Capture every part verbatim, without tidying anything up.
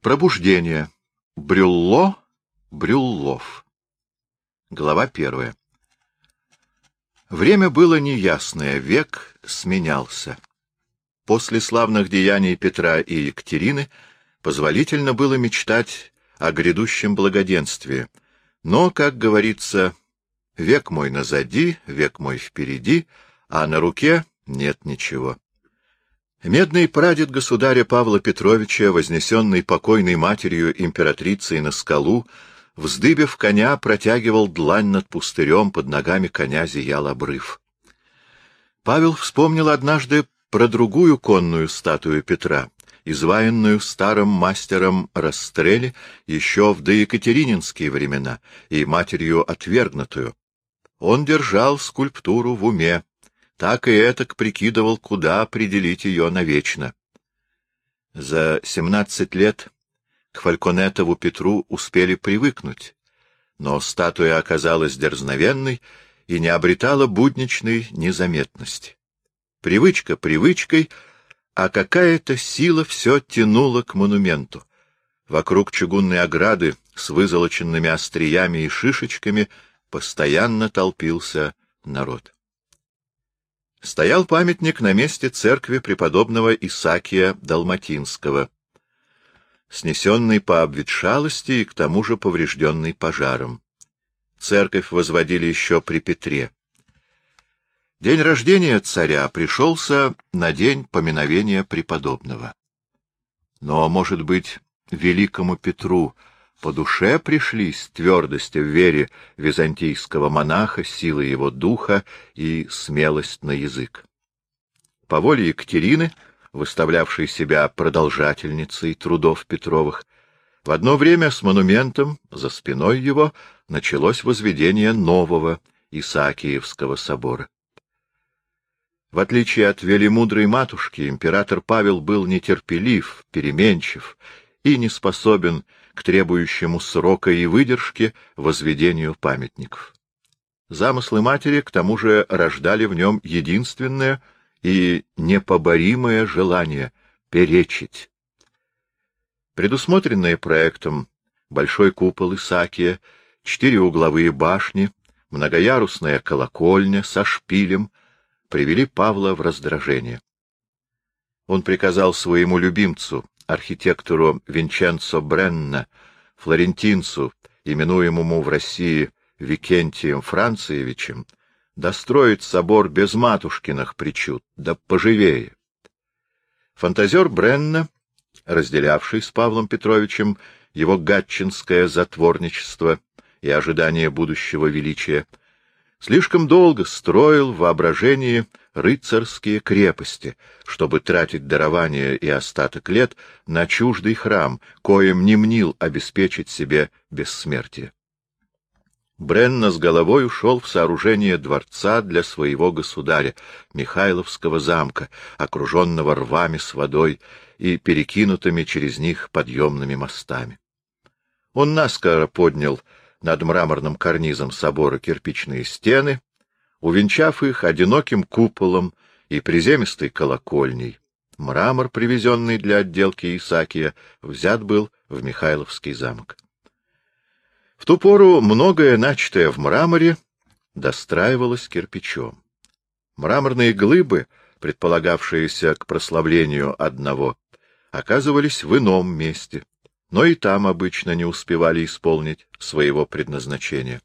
Пробуждение. Брюлло, Брюллов. Глава первая. Время было неясное, век сменялся. После славных деяний Петра и Екатерины позволительно было мечтать о грядущем благоденствии, но, как говорится, век мой назади, век мой впереди, а на руке нет ничего. Медный прадед государя Павла Петровича, вознесенный покойной матерью императрицей на скалу, вздыбив коня, протягивал длань над пустырем, под ногами коня зиял обрыв. Павел вспомнил однажды про другую конную статую Петра, изваянную старым мастером Растрелли еще в доекатерининские времена и матерью отвергнутую. Он держал скульптуру в уме, так и этак прикидывал, куда определить ее навечно. За семнадцать лет к Фальконетову Петру успели привыкнуть, но статуя оказалась дерзновенной и не обретала будничной незаметности. Привычка привычкой, а какая-то сила все тянула к монументу. Вокруг чугунной ограды с вызолоченными остриями и шишечками постоянно толпился народ. Стоял памятник на месте церкви преподобного Исаакия Далматинского, снесенный по обветшалости и к тому же поврежденный пожаром. Церковь возводили еще при Петре. День рождения царя пришелся на день поминовения преподобного. Но, может быть, великому Петру по душе пришлись твердость в вере византийского монаха, сила его духа и смелость на язык. По воле Екатерины, выставлявшей себя продолжательницей трудов Петровых, в одно время с монументом за спиной его началось возведение нового Исаакиевского собора. В отличие от велимудрой матушки, император Павел был нетерпелив, переменчив и не способен к требующему срока и выдержки возведению памятников. Замыслы матери, к тому же, рождали в нем единственное и непоборимое желание — перечить. Предусмотренные проектом большой купол Исаакия, четыре угловые башни, многоярусная колокольня со шпилем привели Павла в раздражение. Он приказал своему любимцу, архитектору Винченцо Бренна, флорентинцу, именуемому в России Викентием Франциевичем, достроить собор без матушкиных причуд, да поживее. Фантазер Бренна, разделявший с Павлом Петровичем его гатчинское затворничество и ожидание будущего величия, слишком долго строил в воображении рыцарские крепости, чтобы тратить дарование и остаток лет на чуждый храм, коим не мнил обеспечить себе бессмертие. Бренна с головой ушел в сооружение дворца для своего государя, Михайловского замка, окруженного рвами с водой и перекинутыми через них подъемными мостами. Он наскоро поднял над мраморным карнизом собора кирпичные стены, увенчав их одиноким куполом и приземистой колокольней. Мрамор, привезенный для отделки Исаакия, взят был в Михайловский замок. В ту пору многое, начатое в мраморе, достраивалось кирпичом. Мраморные глыбы, предполагавшиеся к прославлению одного, оказывались в ином месте, но и там обычно не успевали исполнить своего предназначения.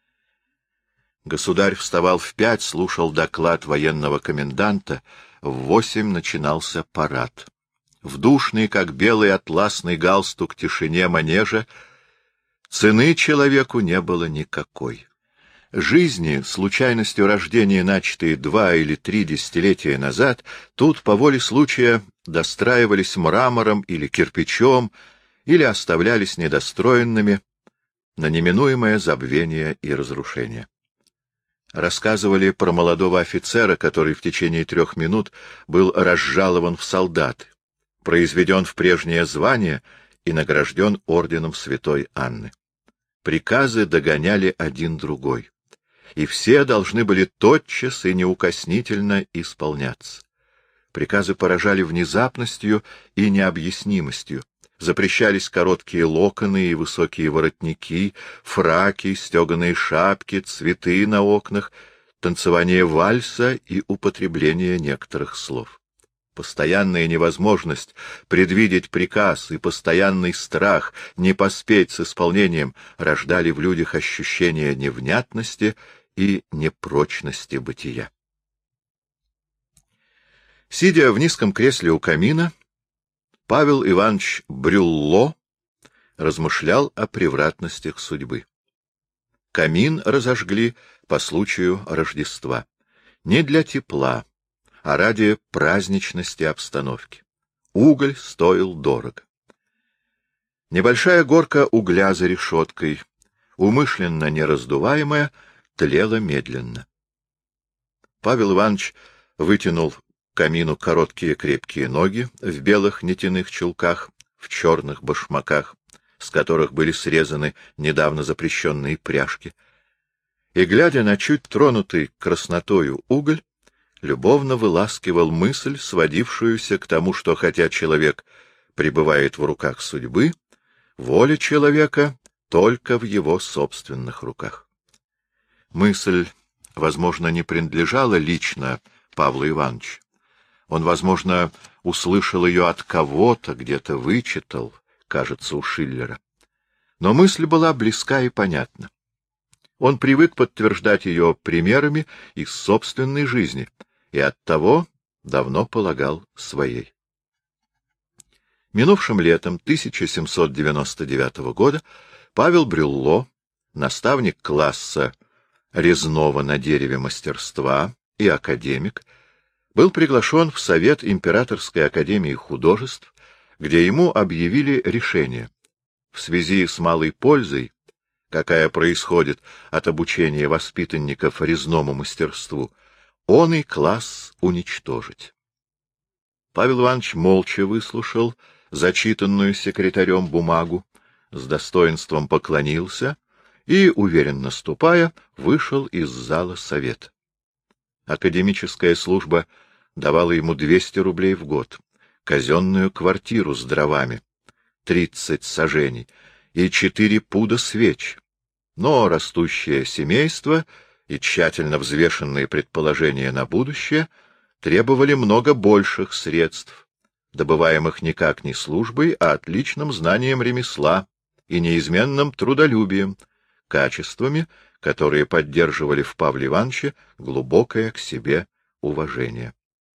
Государь вставал в пять, слушал доклад военного коменданта, в восемь начинался парад. В душный, как белый атласный галстук, тишине манежа цены человеку не было никакой. Жизни, случайностью рождения, начатые два или три десятилетия назад, тут по воле случая достраивались мрамором или кирпичом, или оставлялись недостроенными на неминуемое забвение и разрушение. Рассказывали про молодого офицера, который в течение трех минут был разжалован в солдаты, произведен в прежнее звание и награжден орденом Святой Анны. Приказы догоняли один другой, и все должны были тотчас и неукоснительно исполняться. Приказы поражали внезапностью и необъяснимостью, Запрещались короткие локоны и высокие воротники, фраки, стеганые шапки, цветы на окнах, танцевание вальса и употребление некоторых слов. Постоянная невозможность предвидеть приказ и постоянный страх не поспеть с исполнением рождали в людях ощущение невнятности и непрочности бытия. Сидя в низком кресле у камина, Павел Иванович Брюлло размышлял о превратностях судьбы. Камин разожгли по случаю Рождества. Не для тепла, а ради праздничности обстановки. Уголь стоил дорого. Небольшая горка угля за решеткой, умышленно нераздуваемая, тлела медленно. Павел Иванович вытянул к камину короткие крепкие ноги в белых нитяных чулках, в черных башмаках, с которых были срезаны недавно запрещенные пряжки, и, глядя на чуть тронутый краснотою уголь, любовно выласкивал мысль, сводившуюся к тому, что хотя человек пребывает в руках судьбы, воля человека только в его собственных руках. Мысль, возможно, не принадлежала лично Павлу Ивановичу. Он, возможно, услышал ее от кого-то, где-то вычитал, кажется, у Шиллера. Но мысль была близка и понятна. Он привык подтверждать ее примерами из собственной жизни, и оттого давно полагал своей. Минувшим летом тысяча семьсот девяносто девятого года Павел Брюлло, наставник класса резного на дереве мастерства и академик, был приглашен в Совет Императорской академии художеств, где ему объявили решение: в связи с малой пользой, какая происходит от обучения воспитанников резному мастерству, он и класс уничтожить. Павел Иванович молча выслушал зачитанную секретарем бумагу, с достоинством поклонился и, уверенно ступая, вышел из зала совета. Академическая служба давала ему двести рублей в год, казенную квартиру с дровами, тридцать саженей и четыре пуда свеч. Но растущее семейство и тщательно взвешенные предположения на будущее требовали много больших средств, добываемых никак не службой, а отличным знанием ремесла и неизменным трудолюбием, качествами, которые поддерживали в Павле Ивановиче глубокое к себе уважение.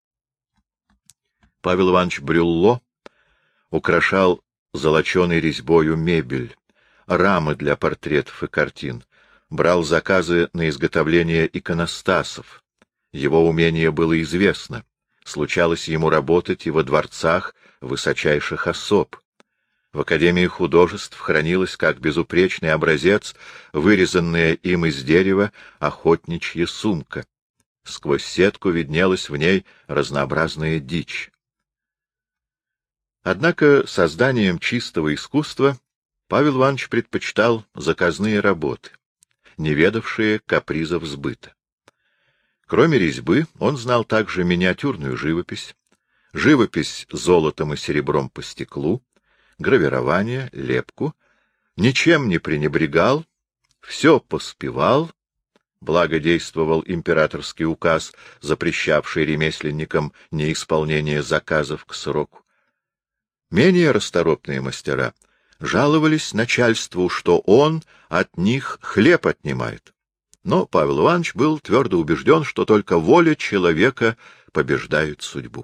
Павел Иванович Брюлло украшал золоченой резьбою мебель, рамы для портретов и картин, брал заказы на изготовление иконостасов. Его умение было известно. Случалось ему работать и во дворцах высочайших особ. В Академии художеств хранилась как безупречный образец вырезанная им из дерева охотничья сумка. Сквозь сетку виднелась в ней разнообразная дичь. Однако созданием чистого искусства Павел Иванович предпочитал заказные работы, не ведавшие капризов сбыта. Кроме резьбы, он знал также миниатюрную живопись, живопись золотом и серебром по стеклу, гравирование, лепку, ничем не пренебрегал, все поспевал, благо действовал императорский указ, запрещавший ремесленникам неисполнение заказов к сроку. Менее расторопные мастера жаловались начальству, что он от них хлеб отнимает. Но Павел Иванович был твердо убежден, что только воля человека побеждает судьбу.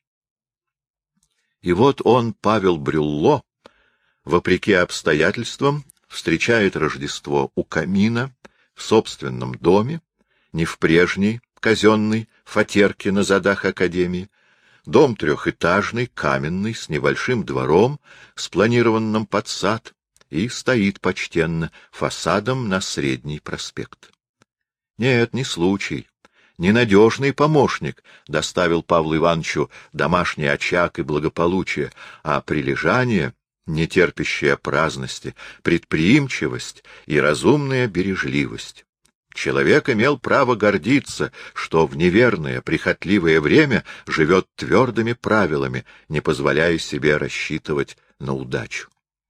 И вот он, Павел Брюлло, вопреки обстоятельствам, встречает Рождество у камина, в собственном доме, не в прежней казенной фатерке на задах академии. Дом трехэтажный, каменный, с небольшим двором, спланированным под сад, и стоит почтенно фасадом на Средний проспект. Нет, не случай, ненадежный помощник доставил Павлу Ивановичу домашний очаг и благополучие, а прилежание, нетерпящее праздности, предприимчивость и разумная бережливость. Человек имел право гордиться, что в неверное, прихотливое время живет твердыми правилами, не позволяя себе рассчитывать на удачу.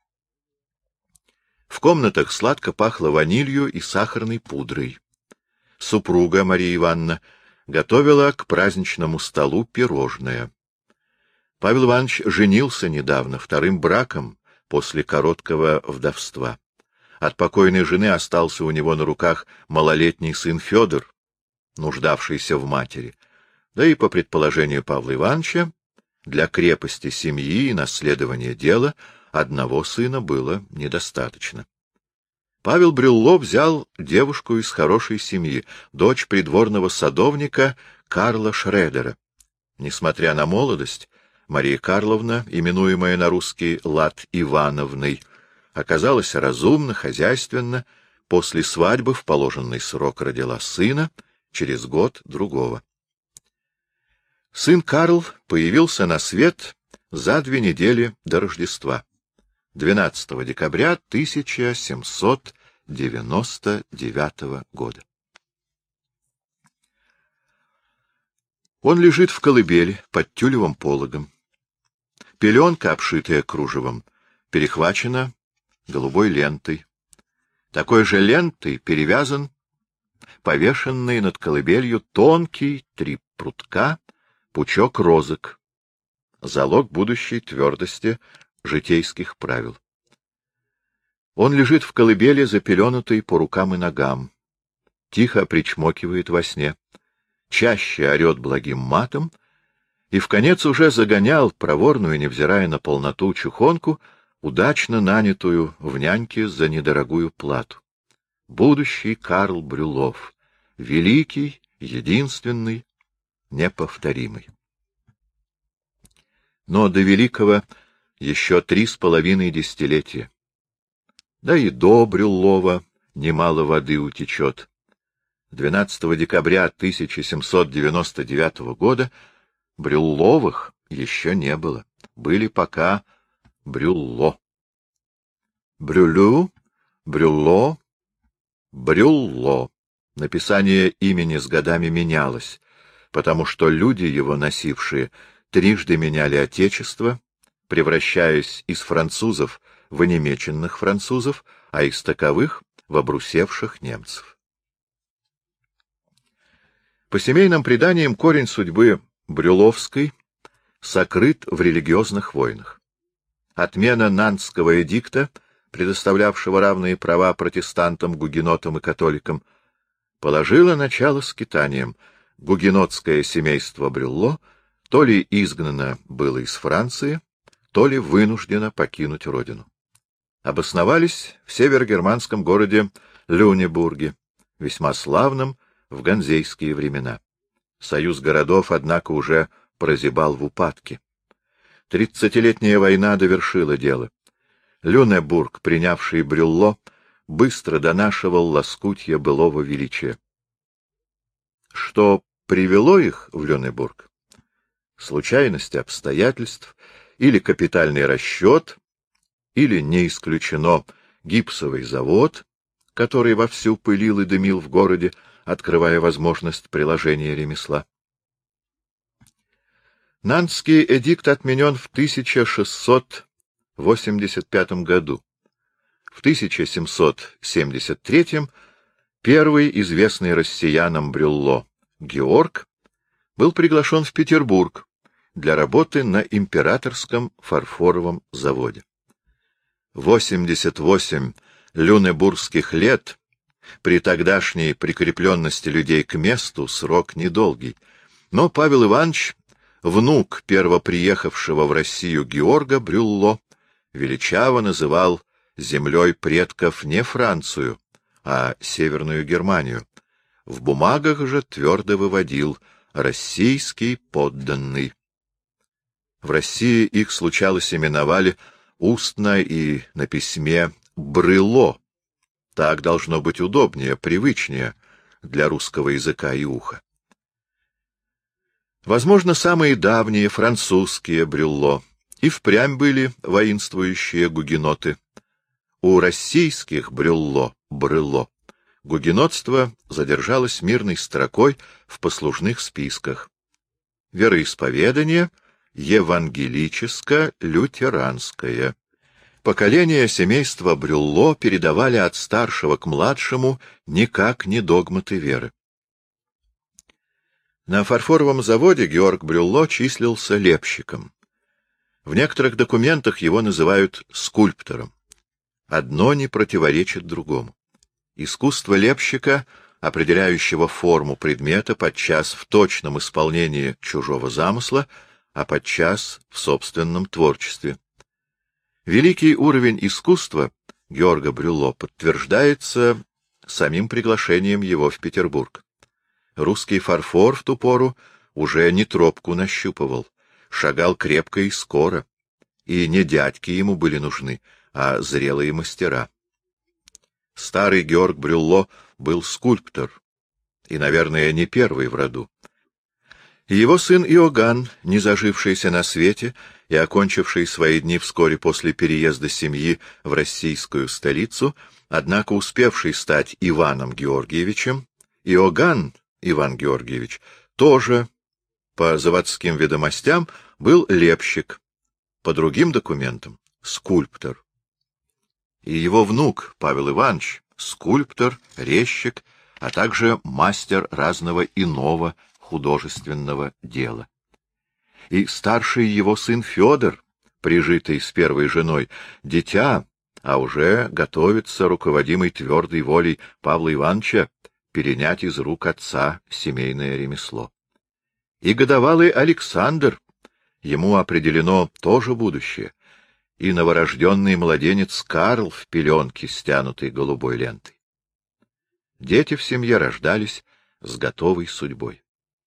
В комнатах сладко пахло ванилью и сахарной пудрой. Супруга Мария Ивановна готовила к праздничному столу пирожное. Павел Иванович женился недавно, вторым браком, после короткого вдовства. От покойной жены остался у него на руках малолетний сын Федор, нуждавшийся в матери. Да и, по предположению Павла Ивановича, для крепости семьи и наследования дела одного сына было недостаточно. Павел Брюлло взял девушку из хорошей семьи, дочь придворного садовника Карла Шредера. Несмотря на молодость, Мария Карловна, именуемая на русский лад Ивановной, оказалась разумна, хозяйственна, после свадьбы в положенный срок родила сына, через год другого. Сын Карл появился на свет за две недели до Рождества, двенадцатого декабря тысяча семьсот девяносто девятого года. Он лежит в колыбели под тюлевым пологом. Пеленка, обшитая кружевом, перехвачена голубой лентой. Такой же лентой перевязан повешенный над колыбелью тонкий, три прутка, пучок розок, залог будущей твердости житейских правил. Он лежит в колыбели, запеленутый по рукам и ногам, тихо причмокивает во сне, чаще орет благим матом и вконец уже загонял проворную, невзирая на полноту, чухонку, удачно нанятую в няньке за недорогую плату. Будущий Карл Брюллов, великий, единственный, неповторимый. Но до великого еще три с половиной десятилетия. Да и до Брюллова немало воды утечет. двенадцатого декабря тысяча семьсот девяносто девятого года Брюлловых еще не было. Были пока Брюлло. Брюлю, Брюлло, Брюлло. Написание имени с годами менялось, потому что люди, его носившие, трижды меняли отечество, превращаясь из французов в онемеченных французов, а из таковых — в обрусевших немцев. По семейным преданиям, корень судьбы Брюлловской сокрыт в религиозных войнах. Отмена Нантского эдикта, предоставлявшего равные права протестантам, гугенотам и католикам, положила начало скитаниям. Гугенотское семейство Брюлло то ли изгнано было из Франции, то ли вынуждено покинуть родину. Обосновались в северогерманском городе Люнебурге, весьма славном в ганзейские времена. Союз городов, однако, уже прозябал в упадке. Тридцатилетняя война довершила дело. Люнебург, принявший Брюлло, быстро донашивал лоскутья былого величия. Что привело их в Люнебург? Случайность обстоятельств или капитальный расчет, или, не исключено, гипсовый завод, который вовсю пылил и дымил в городе, открывая возможность приложения ремесла. Нантский эдикт отменен в тысяча шестьсот восемьдесят пятом году. В тысяча семьсот семьдесят третьем первый известный россиянам Брюлло Георг был приглашен в Петербург для работы на императорском фарфоровом заводе. восемьдесят восемь люнебургских лет при тогдашней прикрепленности людей к месту срок недолгий, но Павел Иванович, внук первоприехавшего в Россию Георга Брюлло, величаво называл землей предков не Францию, а Северную Германию. В бумагах же твердо выводил «российский подданный». В России их, случалось, именовали устно и на письме «брыло». Так должно быть удобнее, привычнее для русского языка и уха. Возможно, самые давние французские Брюлло и впрямь были воинствующие гугеноты. У российских Брюлло, Брыло, гугенотство задержалось мирной строкой в послужных списках. Вероисповедание евангелическо-лютеранское. Поколения семейства Брюлло передавали от старшего к младшему никак не догматы веры. На фарфоровом заводе Георг Брюлло числился лепщиком. В некоторых документах его называют скульптором. Одно не противоречит другому. Искусство лепщика, определяющего форму предмета, подчас в точном исполнении чужого замысла, а подчас в собственном творчестве. Великий уровень искусства Георга Брюлло подтверждается самим приглашением его в Петербург. Русский фарфор в ту пору уже не тропку нащупывал, шагал крепко и скоро, и не дядьки ему были нужны, а зрелые мастера. Старый Георг Брюлло был скульптор, и, наверное, не первый в роду. Его сын Иоганн, не зажившийся на свете и окончивший свои дни вскоре после переезда семьи в российскую столицу, однако успевший стать Иваном Георгиевичем, Иоганн Иван Георгиевич тоже, по заводским ведомостям, был лепщик, по другим документам — скульптор. И его внук Павел Иванович — скульптор, резчик, а также мастер разного иного художественного дела. И старший его сын Федор, прижитый с первой женой, дитя, а уже готовится, руководимый твердой волей Павла Ивановича, перенять из рук отца семейное ремесло. И годовалый Александр, ему определено тоже будущее, и новорожденный младенец Карл в пеленке, стянутой голубой лентой. Дети в семье рождались с готовой судьбой.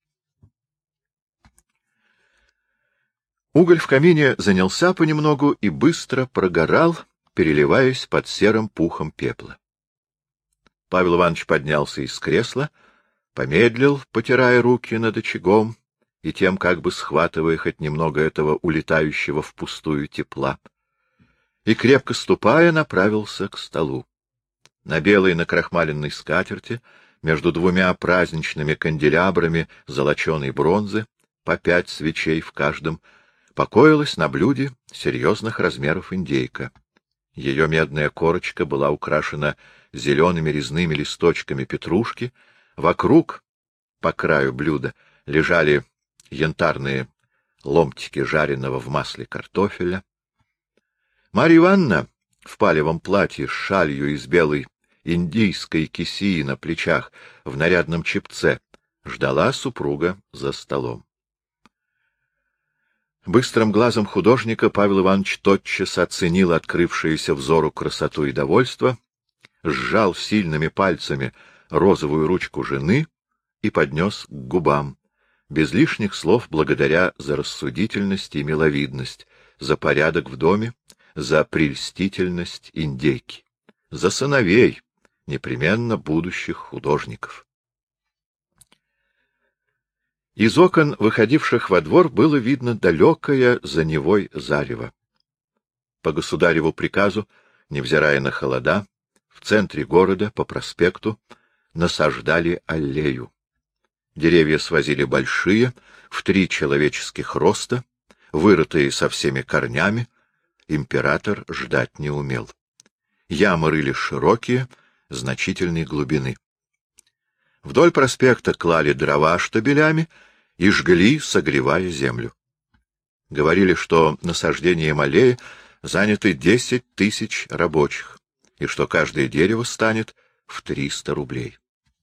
Уголь в камине занялся понемногу и быстро прогорал, переливаясь под серым пухом пепла. Павел Иванович поднялся из кресла, помедлил, потирая руки над очагом и тем как бы схватывая хоть немного этого улетающего впустую тепла, и, крепко ступая, направился к столу. На белой накрахмаленной скатерти, между двумя праздничными канделябрами золоченой бронзы, по пять свечей в каждом, покоилась на блюде серьезных размеров индейка. Ее медная корочка была украшена зелеными резными листочками петрушки, вокруг, по краю блюда, лежали янтарные ломтики жареного в масле картофеля. Марья Ивановна в палевом платье с шалью из белой индийской кисии на плечах в нарядном чепце ждала супруга за столом. Быстрым глазом художника Павел Иванович тотчас оценил открывшуюся взору красоту и довольство, сжал сильными пальцами розовую ручку жены и поднес к губам, без лишних слов благодаря за рассудительность и миловидность, за порядок в доме, за прельстительность индейки, за сыновей, непременно будущих художников. Из окон, выходивших во двор, было видно далекое за Невой зарево. По государеву приказу, невзирая на холода, в центре города, по проспекту, насаждали аллею. Деревья свозили большие, в три человеческих роста, вырытые со всеми корнями, император ждать не умел. Ямы рыли широкие, значительной глубины. Вдоль проспекта клали дрова штабелями и жгли, согревая землю. Говорили, что насаждением аллеи заняты десять тысяч рабочих, и что каждое дерево станет в триста рублей.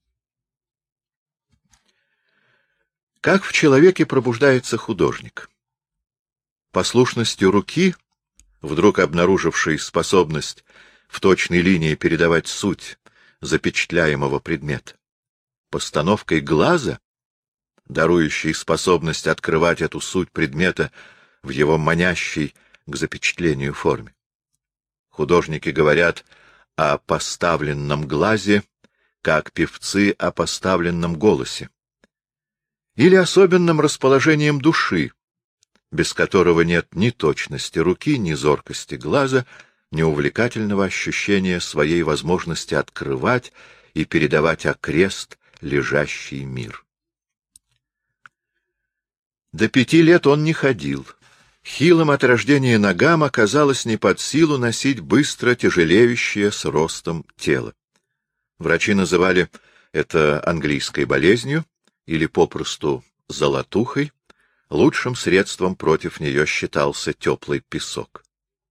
Как в человеке пробуждается художник? Послушностью руки, вдруг обнаружившей способность в точной линии передавать суть запечатляемого предмета, постановкой глаза, дарующей способность открывать эту суть предмета в его манящей к запечатлению форме. Художники говорят о поставленном глазе, как певцы о поставленном голосе, или особенным расположением души, без которого нет ни точности руки, ни зоркости глаза, ни увлекательного ощущения своей возможности открывать и передавать окрест лежащий мир. До пяти лет он не ходил, Хилым от рождения ногам оказалось не под силу носить быстро тяжелеющее с ростом тело. Врачи называли это английской болезнью или попросту золотухой. Лучшим средством против нее считался теплый песок.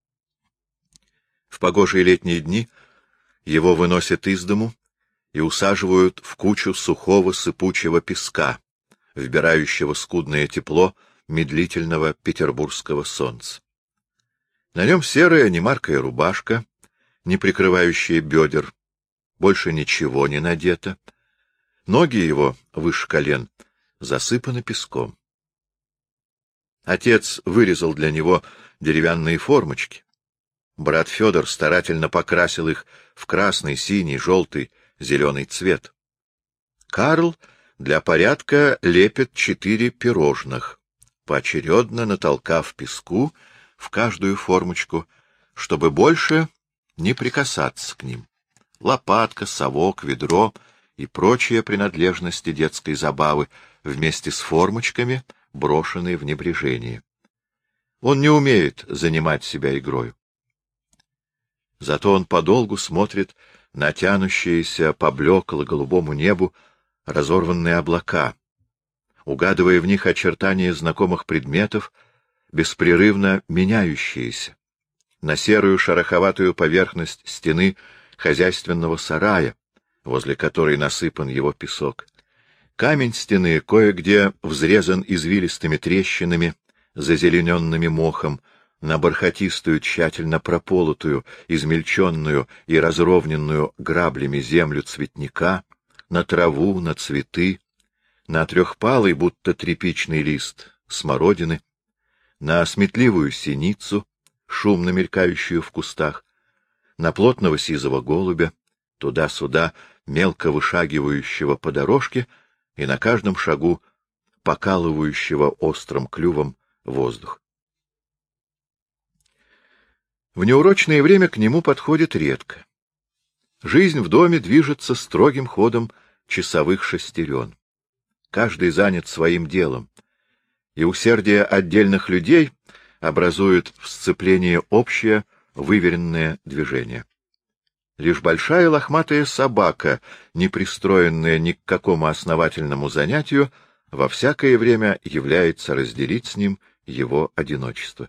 В погожие летние дни его выносят из дому и усаживают в кучу сухого сыпучего песка, вбирающего скудное тепло медлительного петербургского солнца. На нем серая немаркая рубашка, не прикрывающая бедер, больше ничего не надето. Ноги его, выше колен, засыпаны песком. Отец вырезал для него деревянные формочки. Брат Федор старательно покрасил их в красный, синий, желтый, зеленый цвет. Карл для порядка лепит четыре пирожных, поочередно натолкав песку в каждую формочку, чтобы больше не прикасаться к ним. Лопатка, совок, ведро и прочие принадлежности детской забавы вместе с формочками брошенные в небрежение. Он не умеет занимать себя игрою. Зато он подолгу смотрит на тянущиеся по блекло-голубому небу разорванные облака, угадывая в них очертания знакомых предметов, беспрерывно меняющиеся, на серую шероховатую поверхность стены хозяйственного сарая, возле которой насыпан его песок. Камень стены кое-где взрезан извилистыми трещинами, зазелененными мохом, на бархатистую, тщательно прополотую, измельченную и разровненную граблями землю цветника, на траву, на цветы, на трехпалый, будто тряпичный лист смородины, на сметливую синицу, шумно мелькающую в кустах, на плотного сизого голубя, туда-сюда мелко вышагивающего по дорожке и на каждом шагу покалывающего острым клювом воздух. В неурочное время к нему подходит редко. Жизнь в доме движется строгим ходом часовых шестерен. Каждый занят своим делом, и усердие отдельных людей образует в сцеплении общее выверенное движение. Лишь большая лохматая собака, не пристроенная ни к какому основательному занятию, во всякое время является разделить с ним его одиночество.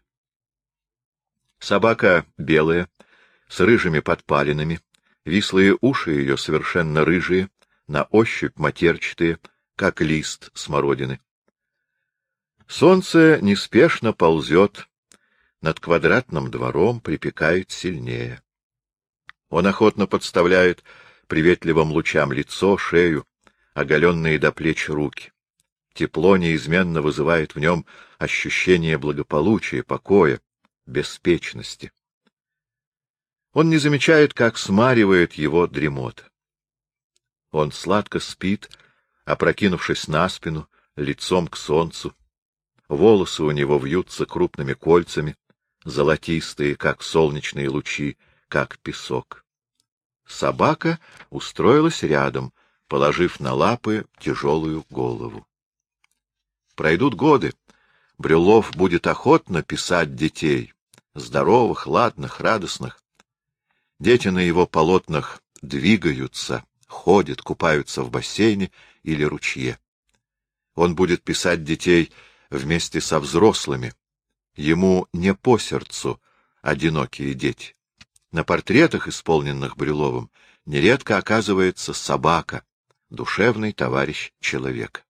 Собака белая, с рыжими подпалинами, вислые уши ее совершенно рыжие, на ощупь матерчатые, как лист смородины. Солнце неспешно ползет над квадратным двором, припекает сильнее. Он охотно подставляет приветливым лучам лицо, шею, оголенные до плеч руки. Тепло неизменно вызывает в нем ощущение благополучия, покоя, беспечности. Он не замечает, как смаривает его дремота. Он сладко спит, опрокинувшись на спину, лицом к солнцу. Волосы у него вьются крупными кольцами, золотистые, как солнечные лучи, как песок. Собака устроилась рядом, положив на лапы тяжелую голову. Пройдут годы, Брюллов будет охотно писать детей, здоровых, ладных, радостных. Дети на его полотнах двигаются, ходят, купаются в бассейне или ручье. Он будет писать детей вместе со взрослыми. Ему не по сердцу одинокие дети. На портретах, исполненных Брюлловым, нередко оказывается собака, душевный товарищ человека.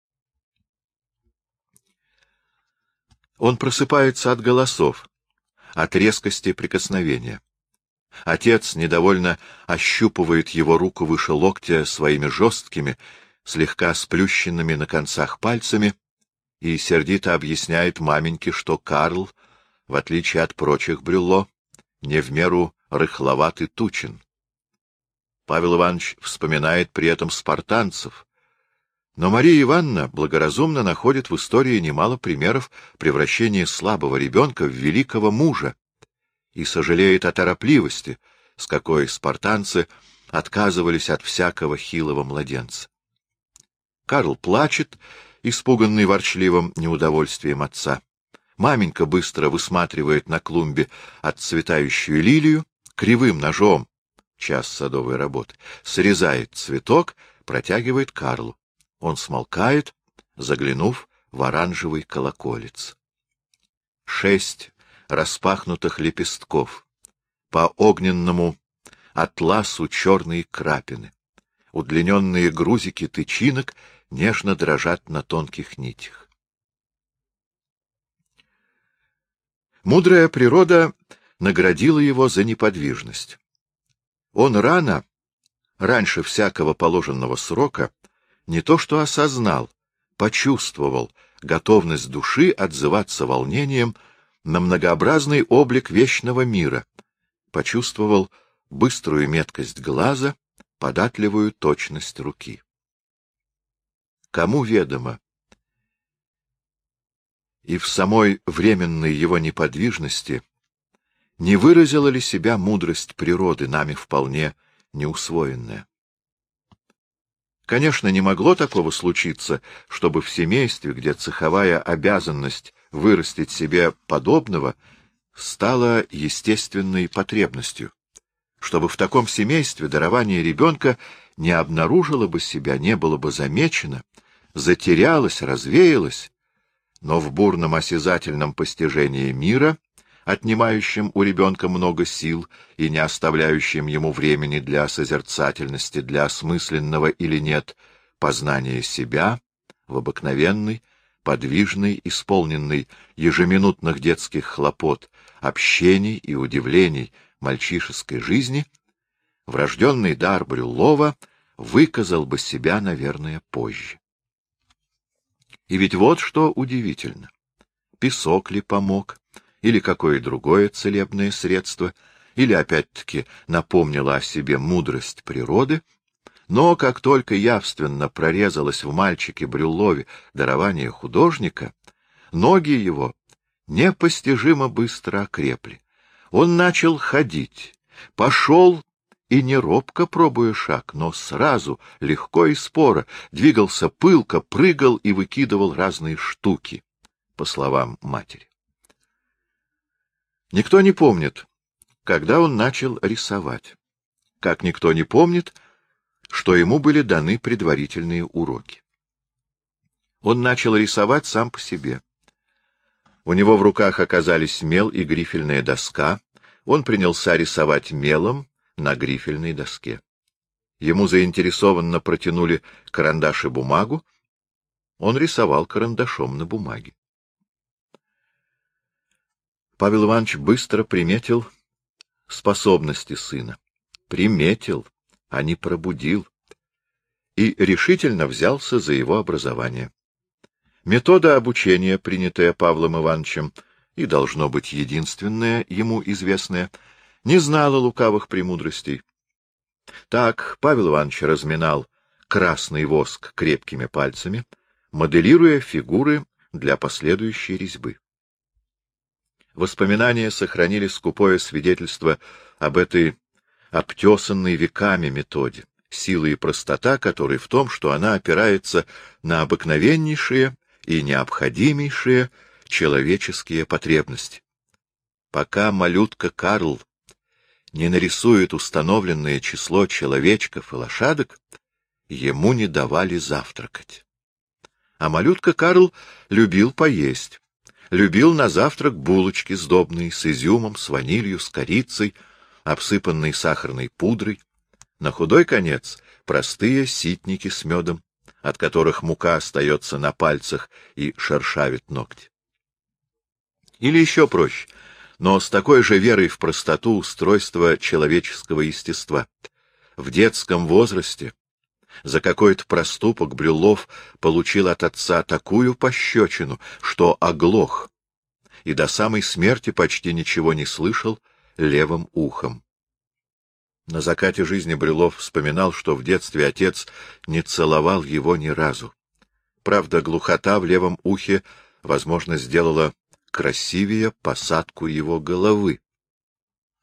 Он просыпается от голосов, от резкости прикосновения. Отец недовольно ощупывает его руку выше локтя своими жесткими, слегка сплющенными на концах пальцами и сердито объясняет маменьке, что Карл, в отличие от прочих Брюлло, не в меру рыхловат и тучен. Павел Иванович вспоминает при этом спартанцев, но Мария Ивановна благоразумно находит в истории немало примеров превращения слабого ребенка в великого мужа и сожалеет о торопливости, с какой спартанцы отказывались от всякого хилого младенца. Карл плачет, испуганный ворчливым неудовольствием отца. Маменька быстро высматривает на клумбе отцветающую лилию, кривым ножом, час садовой работы, срезает цветок, протягивает Карлу. Он смолкает, заглянув в оранжевый колоколец. Шесть распахнутых лепестков, по огненному атласу черные крапины, удлиненные грузики тычинок нежно дрожат на тонких нитях. Мудрая природа наградила его за неподвижность. Он рано, раньше всякого положенного срока, не то что осознал, почувствовал готовность души отзываться волнением на многообразный облик вечного мира, почувствовал быструю меткость глаза, податливую точность руки. Кому ведомо? И в самой временной его неподвижности не выразила ли себя мудрость природы, нами вполне неусвоенная? Конечно, не могло такого случиться, чтобы в семействе, где цеховая обязанность вырастить себе подобного стала естественной потребностью, чтобы в таком семействе дарование ребенка не обнаружило бы себя, не было бы замечено, затерялось, развеялось, но в бурном осязательном постижении мира, отнимающем у ребенка много сил и не оставляющем ему времени для созерцательности, для осмысленного или нет познания себя, в обыкновенной, подвижной, исполненной ежеминутных детских хлопот, общений и удивлений мальчишеской жизни, врожденный дар Брюллова выказал бы себя, наверное, позже. И ведь вот что удивительно. Песок ли помог, или какое другое целебное средство, или опять-таки напомнило о себе мудрость природы, но как только явственно прорезалось в мальчике Брюллове дарование художника, ноги его непостижимо быстро окрепли. Он начал ходить, пошел и не робко пробуя шаг, но сразу, легко и споро, двигался пылко, прыгал и выкидывал разные штуки, по словам матери. Никто не помнит, когда он начал рисовать, как никто не помнит, что ему были даны предварительные уроки. Он начал рисовать сам по себе. У него в руках оказались мел и грифельная доска, он принялся рисовать мелом на грифельной доске. Ему заинтересованно протянули карандаш и бумагу, он рисовал карандашом на бумаге. Павел Иванович быстро приметил способности сына. Приметил, а не пробудил. И решительно взялся за его образование. Метода обучения, принятая Павлом Ивановичем, и должно быть единственная ему известная, не знала лукавых премудростей. Так Павел Иванович разминал красный воск крепкими пальцами, моделируя фигуры для последующей резьбы. Воспоминания сохранили скупое свидетельство об этой обтесанной веками методе, сила и простота которой в том, что она опирается на обыкновеннейшие и необходимейшие человеческие потребности. Пока малютка Карл не нарисует установленное число человечков и лошадок, ему не давали завтракать. А малютка Карл любил поесть, любил на завтрак булочки сдобные с изюмом, с ванилью, с корицей, обсыпанной сахарной пудрой, на худой конец простые ситники с медом, от которых мука остается на пальцах и шершавит ногти. Или еще проще, но с такой же верой в простоту устройства человеческого естества. В детском возрасте за какой-то проступок Брюллов получил от отца такую пощечину, что оглох, и до самой смерти почти ничего не слышал левым ухом. На закате жизни Брюллов вспоминал, что в детстве отец не целовал его ни разу. Правда, глухота в левом ухе, возможно, сделала красивее посадку его головы.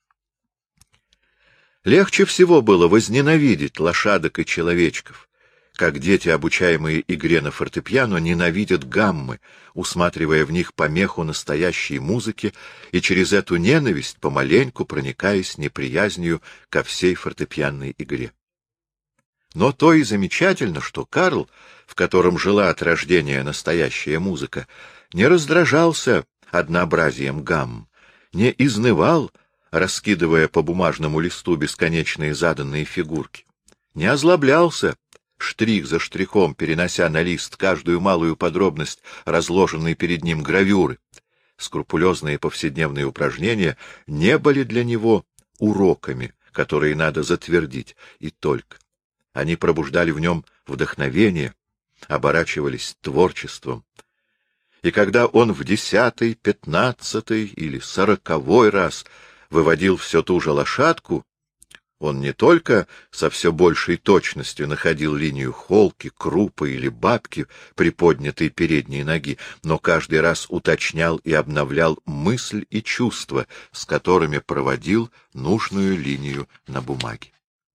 Легче всего было возненавидеть лошадок и человечков, как дети, обучаемые игре на фортепиано, ненавидят гаммы, усматривая в них помеху настоящей музыки и через эту ненависть помаленьку проникаясь неприязнью ко всей фортепианной игре. Но то и замечательно, что Карл, в котором жила от рождения настоящая музыка, не раздражался однообразием гамм, не изнывал, раскидывая по бумажному листу бесконечные заданные фигурки, не озлоблялся, штрих за штрихом перенося на лист каждую малую подробность разложенной перед ним гравюры. Скрупулезные повседневные упражнения не были для него уроками, которые надо затвердить, и только. Они пробуждали в нем вдохновение, оборачивались творчеством. И когда он в десятый, пятнадцатый или сороковой раз выводил все ту же лошадку, он не только со все большей точностью находил линию холки, крупы или бабки приподнятой передней ноги, но каждый раз уточнял и обновлял мысль и чувства, с которыми проводил нужную линию на бумаге.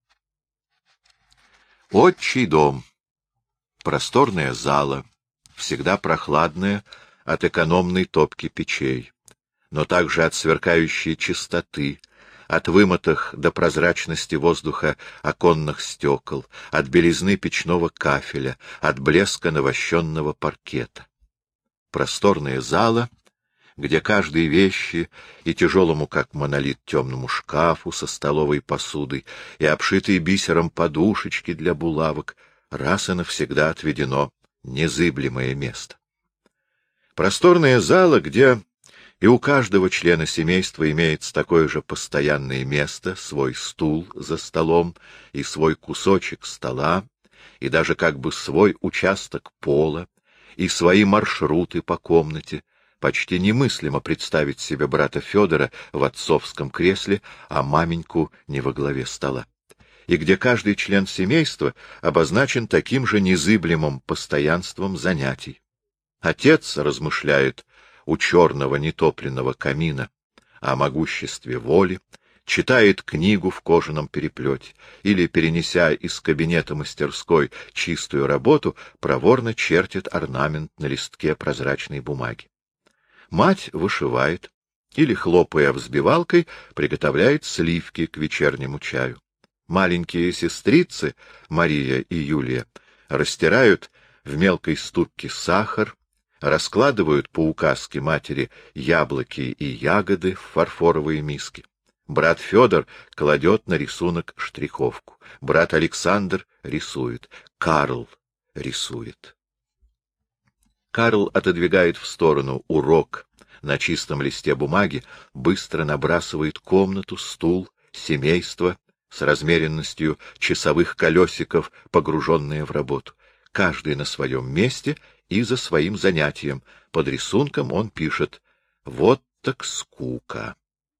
Отчий дом. Просторная зала, всегда прохладная от экономной топки печей, но также от сверкающей чистоты, от вымытых до прозрачности воздуха оконных стекол, от белизны печного кафеля, от блеска навощенного паркета. Просторная зала, где каждой вещи и тяжелому, как монолит, темному шкафу со столовой посудой и обшитой бисером подушечки для булавок раз и навсегда отведено незыблемое место. Просторная зала, где и у каждого члена семейства имеется такое же постоянное место, свой стул за столом и свой кусочек стола, и даже как бы свой участок пола, и свои маршруты по комнате. Почти немыслимо представить себе брата Федора в отцовском кресле, а маменьку не во главе стола. И где каждый член семейства обозначен таким же незыблемым постоянством занятий. Отец размышляет у черного нетопленного камина о могуществе воли, читает книгу в кожаном переплете или, перенеся из кабинета мастерской чистую работу, проворно чертит орнамент на листке прозрачной бумаги. Мать вышивает или, хлопая взбивалкой, приготовляет сливки к вечернему чаю. Маленькие сестрицы, Мария и Юлия, растирают в мелкой ступке сахар, раскладывают по указке матери яблоки и ягоды в фарфоровые миски. Брат Федор кладет на рисунок штриховку. Брат Александр рисует. Карл рисует. Карл отодвигает в сторону урок на чистом листе бумаги, быстро набрасывает комнату, стул, семейство с размеренностью часовых колесиков, погруженные в работу. Каждый на своем месте и за своим занятием. Под рисунком он пишет: «Вот так скука».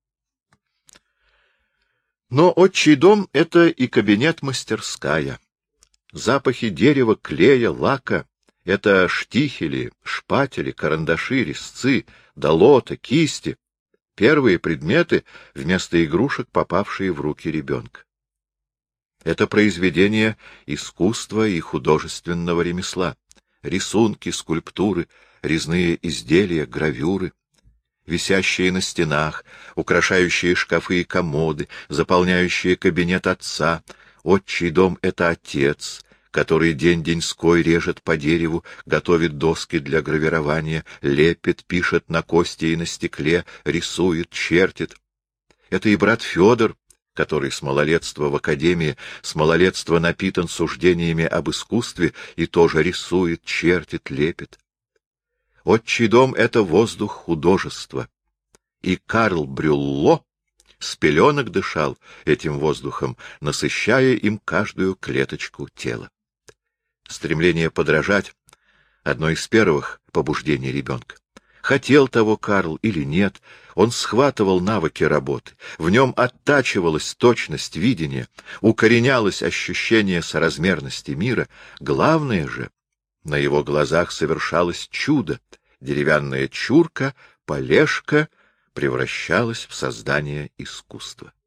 Но отчий дом — это и кабинет-мастерская. Запахи дерева, клея, лака — это штихели, шпатели, карандаши, резцы, долота, кисти — первые предметы вместо игрушек, попавшие в руки ребенка. Это произведение искусства и художественного ремесла. Рисунки, скульптуры, резные изделия, гравюры, висящие на стенах, украшающие шкафы и комоды, заполняющие кабинет отца. Отчий дом — это отец, который день-деньской режет по дереву, готовит доски для гравирования, лепит, пишет на кости и на стекле, рисует, чертит. Это и брат Федор, который с малолетства в академии, с малолетства напитан суждениями об искусстве и тоже рисует, чертит, лепит. Отчий дом — это воздух художества. И Карл Брюлло с пеленок дышал этим воздухом, насыщая им каждую клеточку тела. Стремление подражать — одно из первых побуждений ребенка. Хотел того Карл или нет, он схватывал навыки работы, в нем оттачивалась точность видения, укоренялось ощущение соразмерности мира. Главное же, на его глазах совершалось чудо. Деревянная чурка, полежка превращалась в создание искусства.